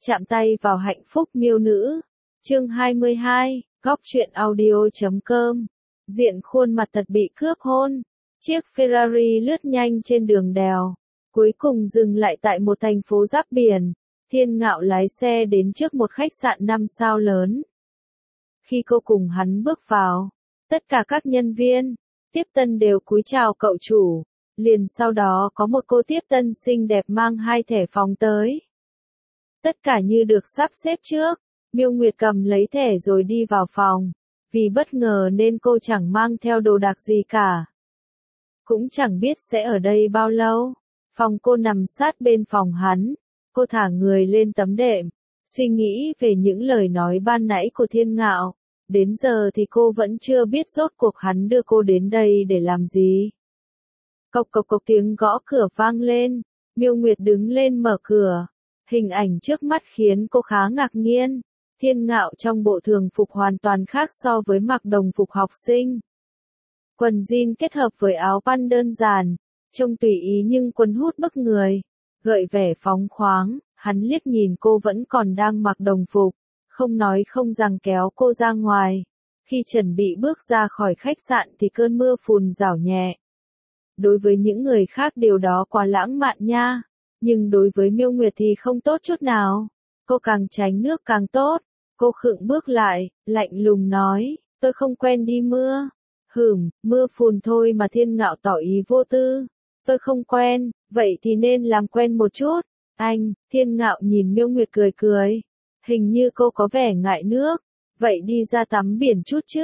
Chạm tay vào hạnh phúc miêu nữ. Chương 22, góc truyện audio.com. Diện khuôn mặt thật bị cướp hôn. Chiếc Ferrari lướt nhanh trên đường đèo, cuối cùng dừng lại tại một thành phố giáp biển. Thiên Ngạo lái xe đến trước một khách sạn 5 sao lớn. Khi cô cùng hắn bước vào, tất cả các nhân viên tiếp tân đều cúi chào cậu chủ. Liền sau đó có một cô tiếp tân xinh đẹp mang 2 thẻ phòng tới. Tất cả như được sắp xếp trước. Miêu Nguyệt cầm lấy thẻ rồi đi vào phòng. Vì bất ngờ nên cô chẳng mang theo đồ đạc gì cả. Cũng chẳng biết sẽ ở đây bao lâu. Phòng cô nằm sát bên phòng hắn. Cô thả người lên tấm đệm, suy nghĩ về những lời nói ban nãy của Thiên Ngạo. Đến giờ thì cô vẫn chưa biết rốt cuộc hắn đưa cô đến đây để làm gì. Cộc cộc cộc tiếng gõ cửa vang lên. Miêu Nguyệt đứng lên mở cửa. Hình ảnh trước mắt khiến cô khá ngạc nhiên. Thiên Ngạo trong bộ thường phục hoàn toàn khác so với mặc đồng phục học sinh. Quần jean kết hợp với áo băn đơn giản, trông tùy ý nhưng cuốn hút bức người, gợi vẻ phóng khoáng. Hắn liếc nhìn cô vẫn còn đang mặc đồng phục, không nói không rằng kéo cô ra ngoài. Khi chuẩn bị bước ra khỏi khách sạn thì cơn mưa phùn rảo nhẹ. Đối với những người khác điều đó quá lãng mạn nha. Nhưng đối với Miêu Nguyệt thì không tốt chút nào. Cô càng tránh nước càng tốt. Cô khựng bước lại, lạnh lùng nói, tôi không quen đi mưa. Mưa phùn thôi mà. Thiên Ngạo tỏ ý vô tư. Tôi không quen, vậy thì nên làm quen một chút. Anh, Thiên Ngạo nhìn Miêu Nguyệt cười cười. Hình như cô có vẻ ngại nước. Vậy đi ra tắm biển chút chứ?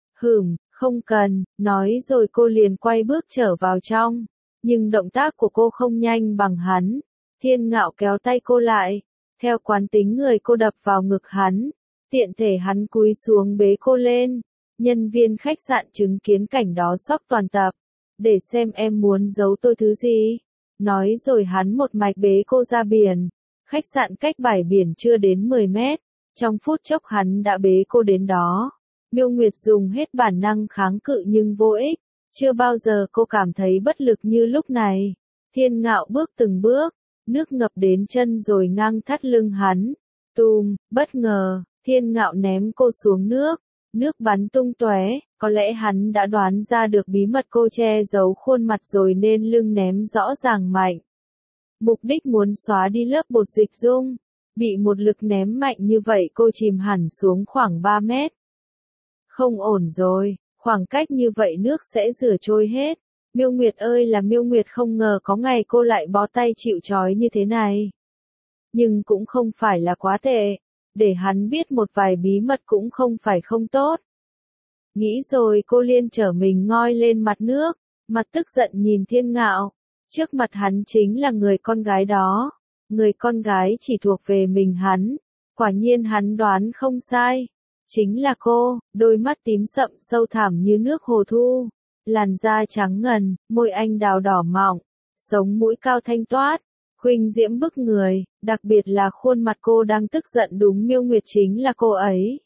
Không cần, nói rồi cô liền quay bước trở vào trong. Nhưng động tác của cô không nhanh bằng hắn. Thiên Ngạo kéo tay cô lại. Theo quán tính người cô đập vào ngực hắn. Tiện thể hắn cúi xuống bế cô lên. Nhân viên khách sạn chứng kiến cảnh đó sốc toàn tập. Để xem em muốn giấu tôi thứ gì. Nói rồi hắn một mạch bế cô ra biển. Khách sạn cách bãi biển chưa đến 10 mét. Trong phút chốc hắn đã bế cô đến đó. Miêu Nguyệt dùng hết bản năng kháng cự nhưng vô ích. Chưa bao giờ cô cảm thấy bất lực như lúc này. Thiên Ngạo bước từng bước, nước ngập đến chân rồi ngang thắt lưng hắn. Bất ngờ, Thiên Ngạo ném cô xuống nước. Nước bắn tung tóe, có lẽ hắn đã đoán ra được bí mật cô che giấu khuôn mặt rồi nên lưng ném rõ ràng mạnh. Mục đích muốn xóa đi lớp bột dịch dung. Bị một lực ném mạnh như vậy cô chìm hẳn xuống khoảng 3 mét. Không ổn rồi, khoảng cách như vậy nước sẽ rửa trôi hết. Miêu Nguyệt ơi là Miêu Nguyệt, không ngờ có ngày cô lại bó tay chịu trói như thế này. Nhưng cũng không phải là quá tệ. Để hắn biết một vài bí mật cũng không phải không tốt. Nghĩ rồi cô liền trở mình ngoi lên mặt nước, mặt tức giận nhìn Thiên Ngạo. Trước mặt hắn chính là người con gái đó. Người con gái chỉ thuộc về mình hắn. Quả nhiên hắn đoán không sai. Chính là cô, đôi mắt tím sậm sâu thẳm như nước hồ thu. Làn da trắng ngần, môi anh đào đỏ mọng, sống mũi cao thanh toát. Khuynh diễm bức người, đặc biệt là khuôn mặt cô đang tức giận. Đúng, Miêu Nguyệt chính là cô ấy.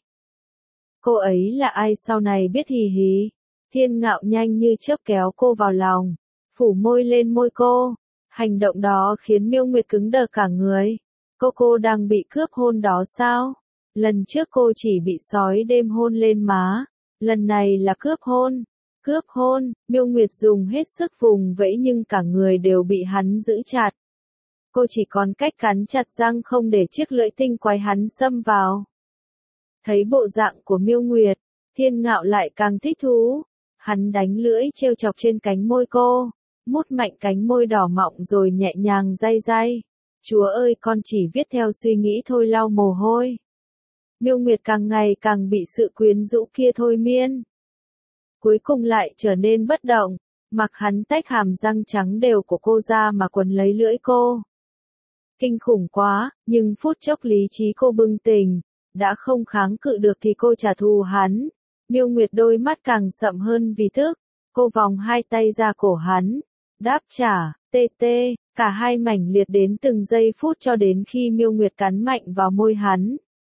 Cô ấy là ai sau này biết hì hì. Thiên Ngạo nhanh như chớp kéo cô vào lòng, phủ môi lên môi cô. Hành động đó khiến Miêu Nguyệt cứng đờ cả người. Cô đang bị cướp hôn đó sao? Lần trước cô chỉ bị sói đêm hôn lên má. Lần này là cướp hôn. Cướp hôn, Miêu Nguyệt dùng hết sức vùng vẫy nhưng cả người đều bị hắn giữ chặt. Cô chỉ còn cách cắn chặt răng không để chiếc lưỡi tinh quái hắn xâm vào. Thấy bộ dạng của Miêu Nguyệt, Thiên Ngạo lại càng thích thú. Hắn đánh lưỡi trêu chọc trên cánh môi cô, mút mạnh cánh môi đỏ mọng rồi nhẹ nhàng day day. Chúa ơi, con chỉ viết theo suy nghĩ thôi, lau mồ hôi. Miêu Nguyệt càng ngày càng bị sự quyến rũ kia thôi miên. Cuối cùng lại trở nên bất động, mặc hắn tách hàm răng trắng đều của cô ra mà quấn lấy lưỡi cô. Kinh khủng quá, nhưng phút chốc lý trí cô bừng tỉnh, đã không kháng cự được thì cô trả thù hắn. Miêu Nguyệt đôi mắt càng sậm hơn vì tức, cô vòng 2 tay ra cổ hắn, đáp trả, tê, cả hai mảnh liệt đến từng giây phút cho đến khi Miêu Nguyệt cắn mạnh vào môi hắn.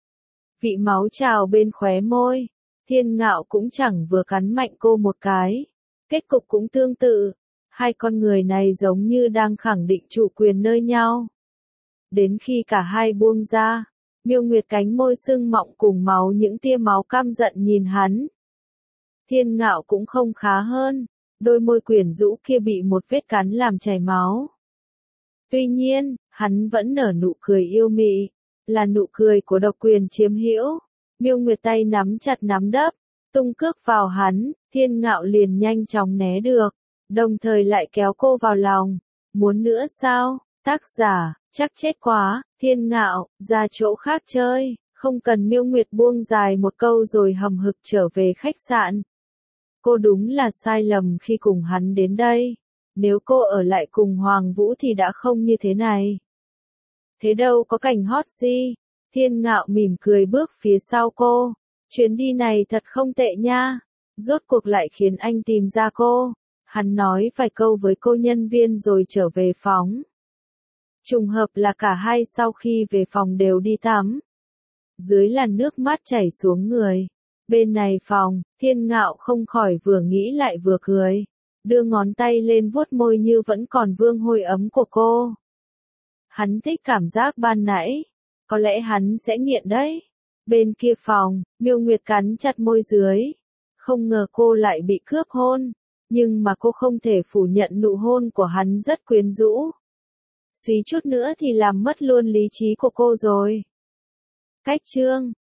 Vị máu trào bên khóe môi, Thiên Ngạo cũng chẳng vừa cắn mạnh cô một cái. Kết cục cũng tương tự, hai con người này giống như đang khẳng định chủ quyền nơi nhau. Đến khi cả hai buông ra, Miêu Nguyệt cánh môi sưng mọng cùng máu những tia máu căm giận nhìn hắn. Thiên Ngạo cũng không khá hơn, đôi môi quyến rũ kia bị một vết cắn làm chảy máu. Tuy nhiên, hắn vẫn nở nụ cười yêu mị, là nụ cười của độc quyền chiếm hữu. Miêu Nguyệt tay nắm chặt nắm đấm, tung cước vào hắn, Thiên Ngạo liền nhanh chóng né được, đồng thời lại kéo cô vào lòng. Muốn nữa sao? Tác giả, chắc chết quá, Thiên Ngạo, ra chỗ khác chơi, không cần. Miêu Nguyệt buông dài một câu rồi hầm hực trở về khách sạn. Cô đúng là sai lầm khi cùng hắn đến đây. Nếu cô ở lại cùng Hoàng Vũ thì đã không như thế này. Thế đâu có cảnh hot gì. Thiên Ngạo mỉm cười bước phía sau cô. Chuyến đi này thật không tệ nha. Rốt cuộc lại khiến anh tìm ra cô. Hắn nói vài câu với cô nhân viên rồi trở về phòng. Trùng hợp là cả hai sau khi về phòng đều đi tắm. Dưới làn nước mắt chảy xuống người. Bên này phòng, Thiên Ngạo không khỏi vừa nghĩ lại vừa cười. Đưa ngón tay lên vuốt môi như vẫn còn vương hôi ấm của cô. Hắn thích cảm giác ban nãy. Có lẽ hắn sẽ nghiện đấy. Bên kia phòng, Miêu Nguyệt cắn chặt môi dưới. Không ngờ cô lại bị cướp hôn. Nhưng mà cô không thể phủ nhận nụ hôn của hắn rất quyến rũ. Suýt chút nữa thì làm mất luôn lý trí của cô rồi. Cách chương